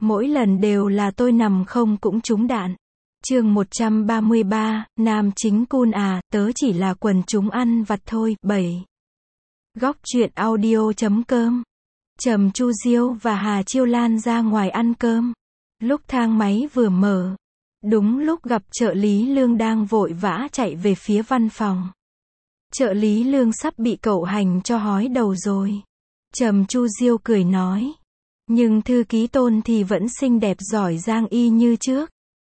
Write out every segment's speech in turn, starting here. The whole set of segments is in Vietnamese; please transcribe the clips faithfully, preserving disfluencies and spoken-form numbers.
Mỗi lần đều là tôi nằm không cũng trúng đạn. Chương một trăm ba mươi ba, nam chính cool à, tớ chỉ là quần chúng ăn vặt thôi. bảy. Góc truyện audio chấm com. Trầm Chu Diêu và Hà Chiêu Lan ra ngoài ăn cơm. Lúc thang máy vừa mở, đúng lúc gặp trợ lý Lương đang vội vã chạy về phía văn phòng. Trợ lý Lương sắp bị cậu hành cho hói đầu rồi. Trầm Chu Diêu cười nói. Nhưng thư ký Tôn thì vẫn xinh đẹp giỏi giang y như trước.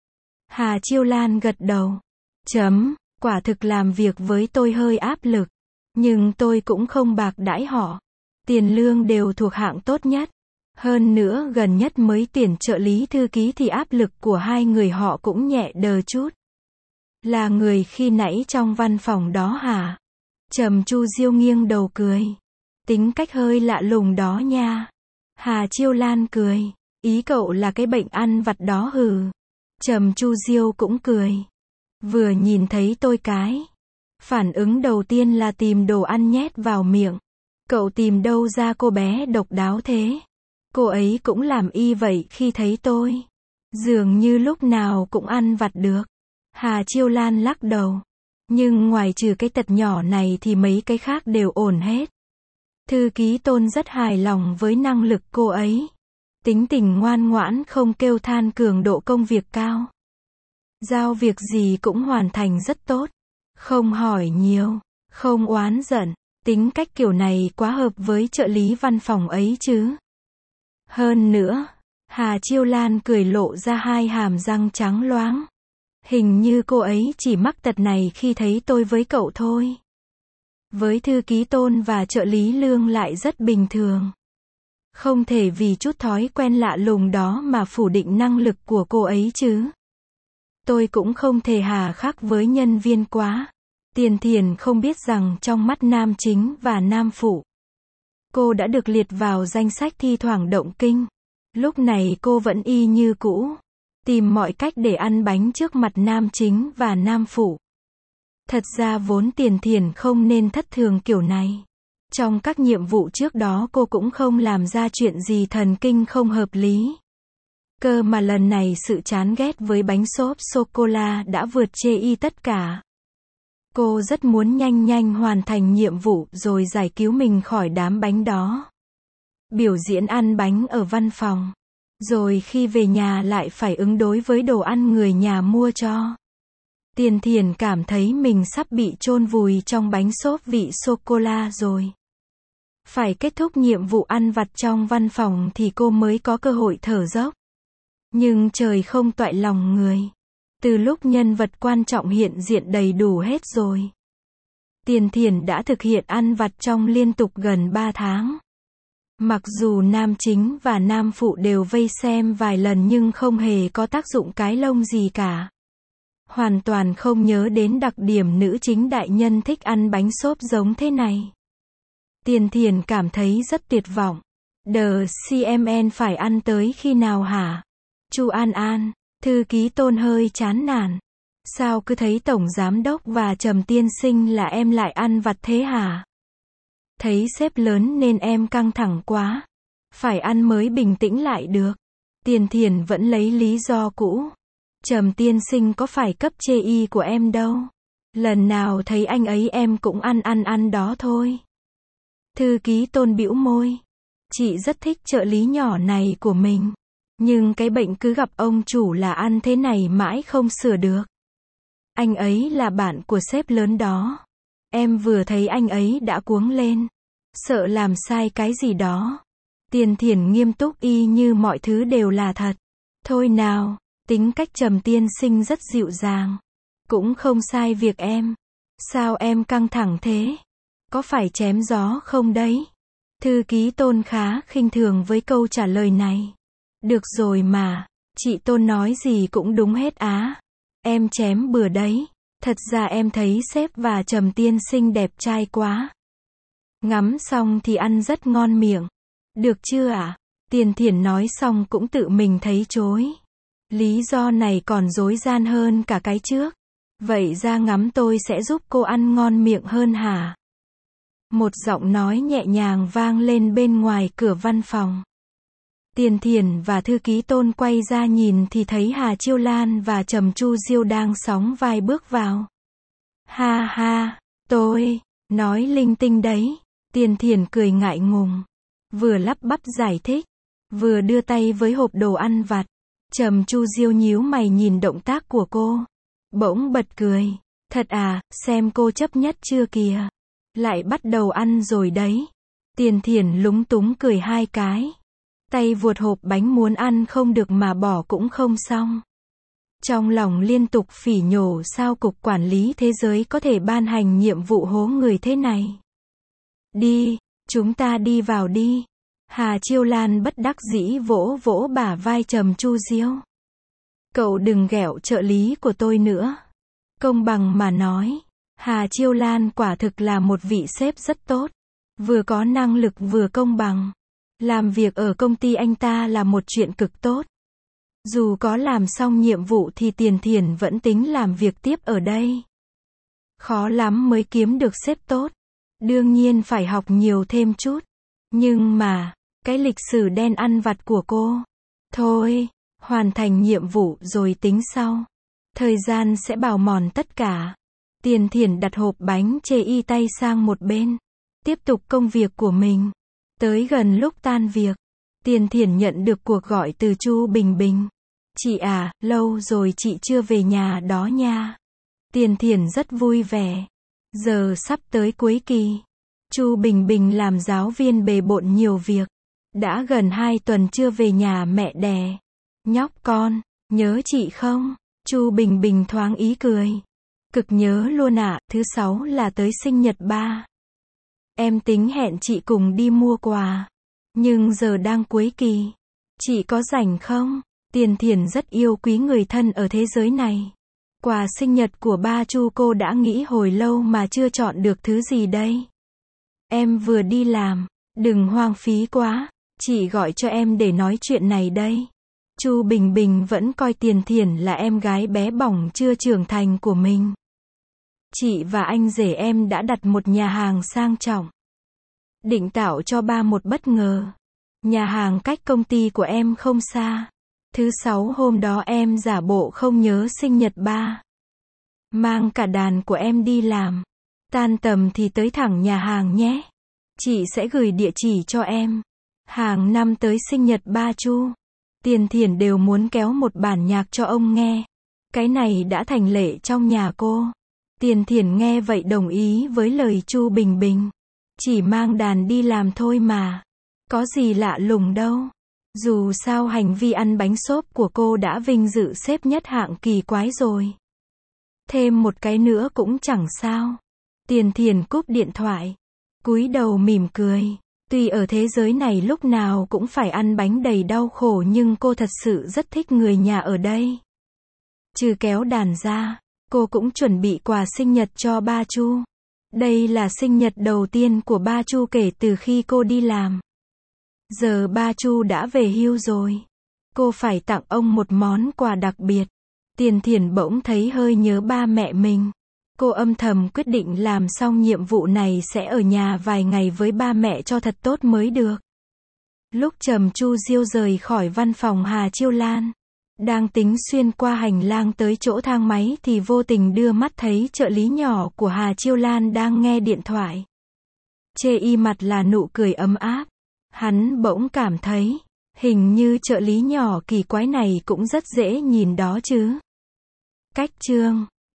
Hà Chiêu Lan gật đầu. Chấm, quả thực làm việc với tôi hơi áp lực. Nhưng tôi cũng không bạc đãi họ. Tiền lương đều thuộc hạng tốt nhất. Hơn nữa gần nhất mới tuyển trợ lý thư ký thì áp lực của hai người họ cũng nhẹ đờ chút. Là người khi nãy trong văn phòng đó hả? Trầm Chu Diêu nghiêng đầu cười. Tính cách hơi lạ lùng đó nha. Hà Chiêu Lan cười. Ý cậu là cái bệnh ăn vặt đó hừ. Trầm Chu Diêu cũng cười. Vừa nhìn thấy tôi cái. Phản ứng đầu tiên là tìm đồ ăn nhét vào miệng. Cậu tìm đâu ra cô bé độc đáo thế? Cô ấy cũng làm y vậy khi thấy tôi. Dường như lúc nào cũng ăn vặt được. Hà Chiêu Lan lắc đầu. Nhưng ngoài trừ cái tật nhỏ này thì mấy cái khác đều ổn hết. Thư ký Tôn rất hài lòng với năng lực cô ấy. Tính tình ngoan ngoãn không kêu than, cường độ công việc cao. Giao việc gì cũng hoàn thành rất tốt. Không hỏi nhiều, không oán giận. Tính cách kiểu này quá hợp với trợ lý văn phòng ấy chứ. Hơn nữa, Hà Chiêu Lan cười lộ ra hai hàm răng trắng loáng. Hình như cô ấy chỉ mắc tật này khi thấy tôi với cậu thôi. Với thư ký Tôn và trợ lý Lương lại rất bình thường. Không thể vì chút thói quen lạ lùng đó mà phủ định năng lực của cô ấy chứ. Tôi cũng không thể hà khắc với nhân viên quá. Tiền Thiền không biết rằng trong mắt nam chính và nam phụ, cô đã được liệt vào danh sách thi thoảng động kinh. Lúc này cô vẫn y như cũ, tìm mọi cách để ăn bánh trước mặt nam chính và nam phụ. Thật ra vốn Tiền Thiền không nên thất thường kiểu này. Trong các nhiệm vụ trước đó cô cũng không làm ra chuyện gì thần kinh không hợp lý. Cơ mà lần này sự chán ghét với bánh xốp sô-cô-la đã vượt chê y tất cả. Cô rất muốn nhanh nhanh hoàn thành nhiệm vụ rồi giải cứu mình khỏi đám bánh đó. Biểu diễn ăn bánh ở văn phòng. Rồi khi về nhà lại phải ứng đối với đồ ăn người nhà mua cho. Tiền Thiền cảm thấy mình sắp bị chôn vùi trong bánh xốp vị sô-cô-la rồi. Phải kết thúc nhiệm vụ ăn vặt trong văn phòng thì cô mới có cơ hội thở dốc. Nhưng trời không toại lòng người. Từ lúc nhân vật quan trọng hiện diện đầy đủ hết rồi, Tiền Thiền đã thực hiện ăn vặt trong liên tục gần ba tháng. Mặc dù nam chính và nam phụ đều vây xem vài lần nhưng không hề có tác dụng cái lông gì cả. Hoàn toàn không nhớ đến đặc điểm nữ chính đại nhân thích ăn bánh xốp giống thế này. Tiền Thiền cảm thấy rất tuyệt vọng. The xê em en phải ăn tới khi nào hả? Chu An An, thư ký Tôn hơi chán nản. Sao cứ thấy tổng giám đốc và Trầm tiên sinh là em lại ăn vặt thế hả? Thấy sếp lớn nên em căng thẳng quá. Phải ăn mới bình tĩnh lại được. Tiền Thiền vẫn lấy lý do cũ. Trầm tiên sinh có phải cấp chê y của em đâu. Lần nào thấy anh ấy em cũng ăn ăn ăn đó thôi. Thư ký Tôn bĩu môi. Chị rất thích trợ lý nhỏ này của mình. Nhưng cái bệnh cứ gặp ông chủ là ăn thế này mãi không sửa được. Anh ấy là bạn của sếp lớn đó. Em vừa thấy anh ấy đã cuống lên. Sợ làm sai cái gì đó. Tiền Thiền nghiêm túc y như mọi thứ đều là thật. Thôi nào, tính cách Trầm tiên sinh rất dịu dàng. Cũng không sai việc em. Sao em căng thẳng thế? Có phải chém gió không đấy? Thư ký Tôn khá khinh thường với câu trả lời này. Được rồi mà, chị Tôn nói gì cũng đúng hết á. Em chém bừa đấy. Thật ra em thấy sếp và Trầm tiên sinh đẹp trai quá. Ngắm xong thì ăn rất ngon miệng. Được chưa ạ? À? Tiền Thiền nói xong cũng tự mình thấy chối. Lý do này còn dối gian hơn cả cái trước. Vậy ra ngắm tôi sẽ giúp cô ăn ngon miệng hơn hả? Một giọng nói nhẹ nhàng vang lên bên ngoài cửa văn phòng. Tiền Thiển và thư ký Tôn quay ra nhìn thì thấy Hà Chiêu Lan và Trầm Chu Diêu đang sóng vai bước vào. Ha ha, tôi nói linh tinh đấy. Tiền Thiển cười ngại ngùng, vừa lắp bắp giải thích, vừa đưa tay với hộp đồ ăn vặt. Trầm Chu Diêu nhíu mày nhìn động tác của cô, bỗng bật cười. Thật à, xem cô chấp nhất chưa kìa. Lại bắt đầu ăn rồi đấy. Tiền Thiển lúng túng cười hai cái. Tay vuột hộp bánh muốn ăn không được mà bỏ cũng không xong. Trong lòng liên tục phỉ nhổ sao Cục Quản lý Thế giới có thể ban hành nhiệm vụ hố người thế này. Đi, chúng ta đi vào đi. Hà Chiêu Lan bất đắc dĩ vỗ vỗ bả vai Trầm Chu Diêu. Cậu đừng ghẹo trợ lý của tôi nữa. Công bằng mà nói, Hà Chiêu Lan quả thực là một vị sếp rất tốt. Vừa có năng lực vừa công bằng. Làm việc ở công ty anh ta là một chuyện cực tốt. Dù có làm xong nhiệm vụ thì Tiền Thiển vẫn tính làm việc tiếp ở đây. Khó lắm mới kiếm được sếp tốt. Đương nhiên phải học nhiều thêm chút. Nhưng mà, cái lịch sử đen ăn vặt của cô. Thôi, hoàn thành nhiệm vụ rồi tính sau. Thời gian sẽ bào mòn tất cả. Tiền Thiển đặt hộp bánh chê y tay sang một bên. Tiếp tục công việc của mình. Tới gần lúc tan việc, Tiền Thiển nhận được cuộc gọi từ Chu Bình Bình. Chị à, lâu rồi chị chưa về nhà đó nha. Tiền Thiển rất vui vẻ. Giờ sắp tới cuối kỳ. Chu Bình Bình làm giáo viên bề bộn nhiều việc. Đã gần hai tuần chưa về nhà mẹ đẻ. Nhóc con, nhớ chị không? Chu Bình Bình thoáng ý cười. Cực nhớ luôn ạ, à, thứ sáu là tới sinh nhật ba. Em tính hẹn chị cùng đi mua quà. Nhưng giờ đang cuối kỳ. Chị có rảnh không? Tiền Thiển rất yêu quý người thân ở thế giới này. Quà sinh nhật của ba Chu cô đã nghĩ hồi lâu mà chưa chọn được thứ gì đây. Em vừa đi làm, đừng hoang phí quá. Chị gọi cho em để nói chuyện này đây. Chu Bình Bình vẫn coi Tiền Thiển là em gái bé bỏng chưa trưởng thành của mình. Chị và anh rể em đã đặt một nhà hàng sang trọng. Định tạo cho ba một bất ngờ. Nhà hàng cách công ty của em không xa. Thứ sáu hôm đó em giả bộ không nhớ sinh nhật ba. Mang cả đàn của em đi làm. Tan tầm thì tới thẳng nhà hàng nhé. Chị sẽ gửi địa chỉ cho em. Hàng năm tới sinh nhật ba Chu, Tiền Thiển đều muốn kéo một bản nhạc cho ông nghe. Cái này đã thành lệ trong nhà cô. Tiền Thiển nghe vậy đồng ý với lời Chu Bình Bình. Chỉ mang đàn đi làm thôi mà. Có gì lạ lùng đâu. Dù sao hành vi ăn bánh xốp của cô đã vinh dự xếp nhất hạng kỳ quái rồi. Thêm một cái nữa cũng chẳng sao. Tiền Thiển cúp điện thoại. Cúi đầu mỉm cười. Tuy ở thế giới này lúc nào cũng phải ăn bánh đầy đau khổ nhưng cô thật sự rất thích người nhà ở đây. Trừ kéo đàn ra, cô cũng chuẩn bị quà sinh nhật cho ba Chu. Đây là sinh nhật đầu tiên của ba Chu kể từ khi cô đi làm. Giờ ba Chu đã về hưu rồi. Cô phải tặng ông một món quà đặc biệt. Tiền Thiển bỗng thấy hơi nhớ ba mẹ mình. Cô âm thầm quyết định làm xong nhiệm vụ này sẽ ở nhà vài ngày với ba mẹ cho thật tốt mới được. Lúc Trầm Chu Diêu rời khỏi văn phòng Hà Chiêu Lan, đang tính xuyên qua hành lang tới chỗ thang máy thì vô tình đưa mắt thấy trợ lý nhỏ của Hà Chiêu Lan đang nghe điện thoại. Chê y mặt là nụ cười ấm áp. Hắn bỗng cảm thấy, hình như trợ lý nhỏ kỳ quái này cũng rất dễ nhìn đó chứ. Cách chương